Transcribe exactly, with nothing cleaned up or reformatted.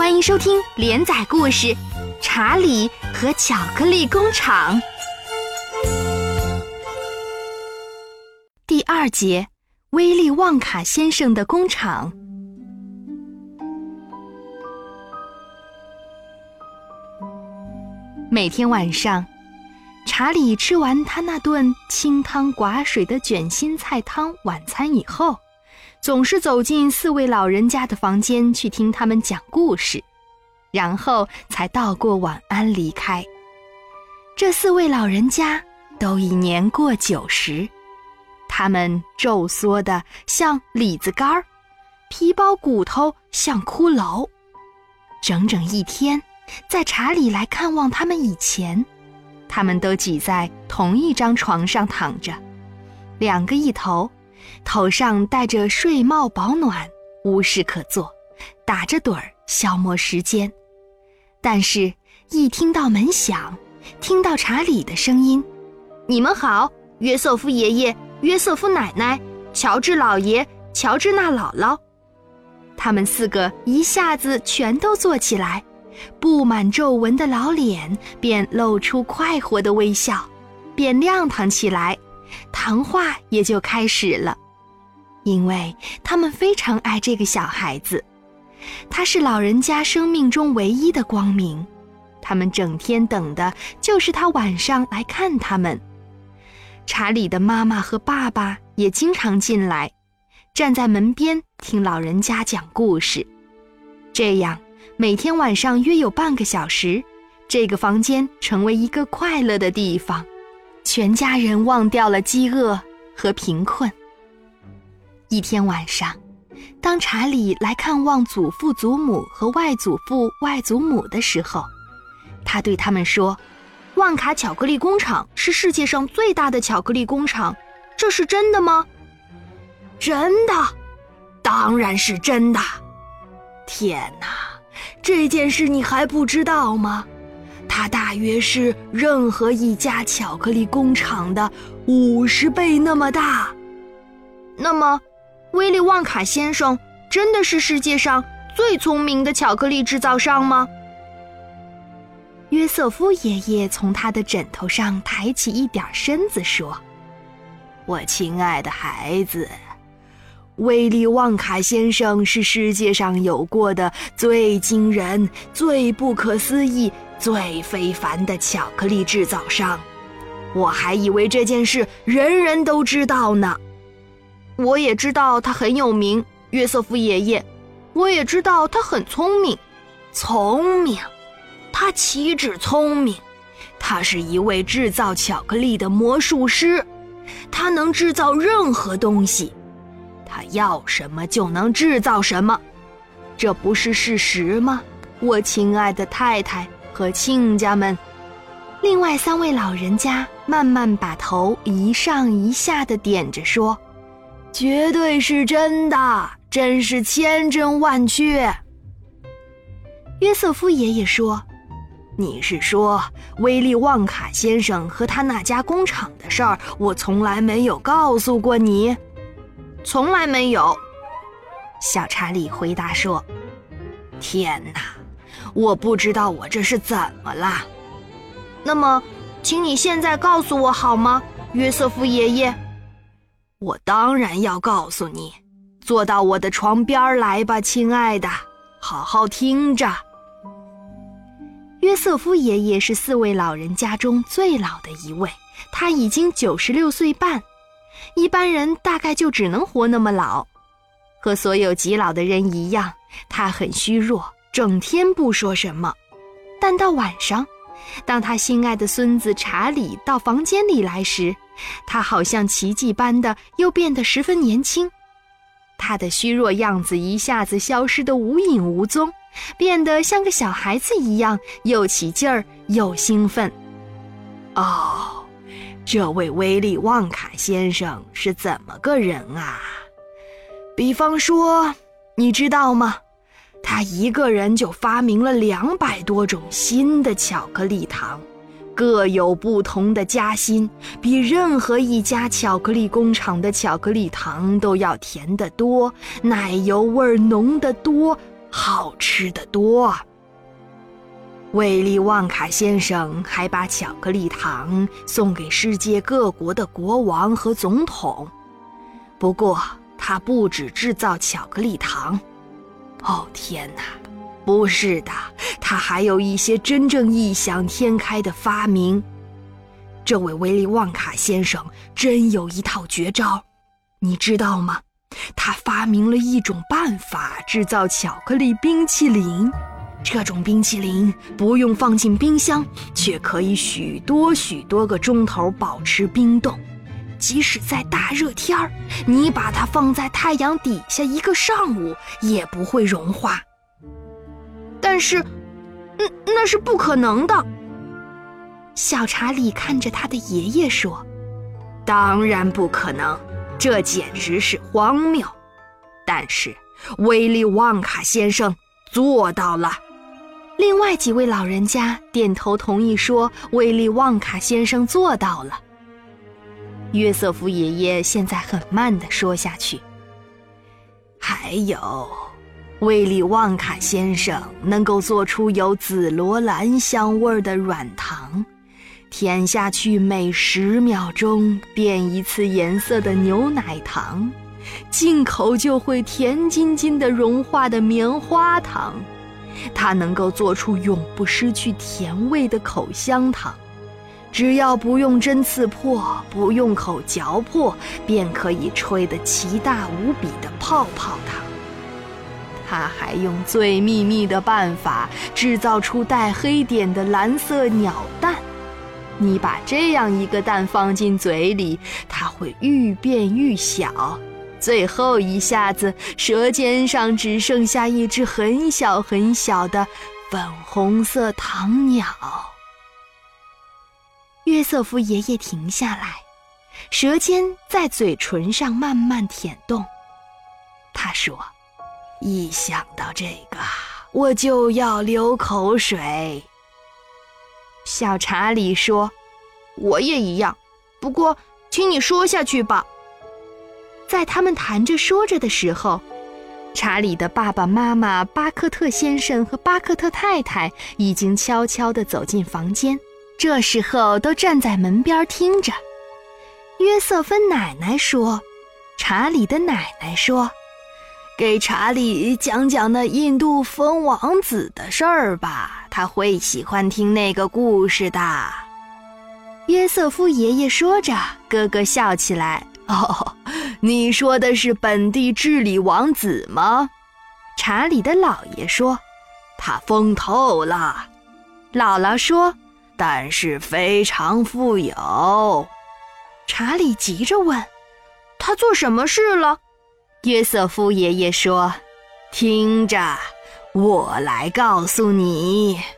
欢迎收听连载故事《查理和巧克力工厂》第二节，威利旺卡先生的工厂。每天晚上，查理吃完他那顿清汤寡水的卷心菜汤晚餐以后，总是走进四位老人家的房间去听他们讲故事，然后才道过晚安离开。这四位老人家都已年过九十，他们皱缩的像李子干儿，皮包骨头像骷髅。整整一天，在查理来看望他们以前，他们都挤在同一张床上躺着，两个一头，头上戴着睡帽保暖，无事可做，打着盹儿消磨时间。但是一听到门响，听到查理的声音，你们好，约瑟夫爷爷，约瑟夫奶奶，乔治老爷，乔治娜姥姥，他们四个一下子全都坐起来，布满皱纹的老脸便露出快活的微笑，便亮堂起来，谈话也就开始了。因为他们非常爱这个小孩子，他是老人家生命中唯一的光明，他们整天等的就是他晚上来看他们。查理的妈妈和爸爸也经常进来，站在门边听老人家讲故事。这样每天晚上约有半个小时，这个房间成为一个快乐的地方，全家人忘掉了饥饿和贫困。一天晚上，当查理来看望祖父祖母和外祖父外祖母的时候，他对他们说，旺卡巧克力工厂是世界上最大的巧克力工厂，这是真的吗？ 真的，当然是真的。天哪，这件事你还不知道吗？它大约是任何一家巧克力工厂的五十倍那么大。 那么威利旺卡先生真的是世界上最聪明的巧克力制造商吗？约瑟夫爷爷从他的枕头上抬起一点身子说， 我亲爱的孩子，威利旺卡先生是世界上有过的最惊人、最不可思议、最非凡的巧克力制造商。我还以为这件事人人都知道呢。 我也知道他很有名，约瑟夫爷爷，我也知道他很聪明。 聪明？他岂止聪明，他是一位制造巧克力的魔术师，他能制造任何东西，他要什么就能制造什么，这不是事实吗？我亲爱的太太和亲家们。 另外三位老人家慢慢把头一上一下地点着说， 绝对是真的，真是千真万确。 约瑟夫爷爷说， 你是说威利旺卡先生和他那家工厂的事儿，我从来没有告诉过你？ 从来没有。 小查理回答说，天哪，我不知道我这是怎么了。 那么请你现在告诉我好吗，约瑟夫爷爷？ 我当然要告诉你，坐到我的床边来吧，亲爱的，好好听着。 约瑟夫爷爷是四位老人家中最老的一位，他已经九十六岁半，一般人大概就只能活那么老。和所有极老的人一样，他很虚弱，整天不说什么。但到晚上，当他心爱的孙子查理到房间里来时，他好像奇迹般的又变得十分年轻，他的虚弱样子一下子消失得无影无踪，变得像个小孩子一样，又起劲儿又兴奋。 哦，这位威利旺卡先生是怎么个人啊？比方说，你知道吗？他一个人就发明了两百多种新的巧克力糖，各有不同的夹心，比任何一家巧克力工厂的巧克力糖都要甜得多，奶油味浓得多， 好吃得多。威利旺卡先生还把巧克力糖送给世界各国的国王和总统。不过他不只制造巧克力糖，哦天哪，不是的，他还有一些真正异想天开的发明。这位威利旺卡先生真有一套绝招，你知道吗？他发明了一种办法制造巧克力冰淇淋。这种冰淇淋不用放进冰箱，却可以许多许多个钟头保持冰冻。即使在大热天儿，你把它放在太阳底下一个上午，也不会融化。 但是，嗯，那是不可能的。小查理看着他的爷爷说：“ 当然不可能，这简直是荒谬。但是，威利旺卡先生做到了。” 另外几位老人家点头同意说，威利旺卡先生做到了。约瑟夫爷爷现在很慢地说下去： 还有，威利旺卡先生能够做出有紫罗兰香味的软糖，舔下去每十秒钟变一次颜色的牛奶糖，进口就会甜津津的融化的棉花糖，它能够做出永不失去甜味的口香糖，只要不用针刺破，不用口嚼破，便可以吹得奇大无比的泡泡糖。他还用最秘密的办法制造出带黑点的蓝色鸟蛋，你把这样一个蛋放进嘴里，它会愈变愈小，最后一下子舌尖上只剩下一只很小很小的粉红色糖鸟。 约瑟夫爷爷停下来，舌尖在嘴唇上慢慢舔动。 他说：“一想到这个，我就要流口水。” 小查理说：“我也一样，不过请你说下去吧。”在他们谈着说着的时候，查理的爸爸妈妈巴克特先生和巴克特太太已经悄悄地走进房间，这时候都站在门边听着。约瑟芬奶奶说：“查理的奶奶说， 给查理讲讲那印度蜂王子的事儿吧，他会喜欢听那个故事的。” 约瑟夫爷爷说着，咯咯笑起来。 哦，你说的是本地治理王子吗？ 查理的姥爷说：“ 他疯透了。” 姥姥说：“ 但是非常富有。” 查理急着问：“他做什么事了？” 约瑟夫爷爷说：“听着，我来告诉你。”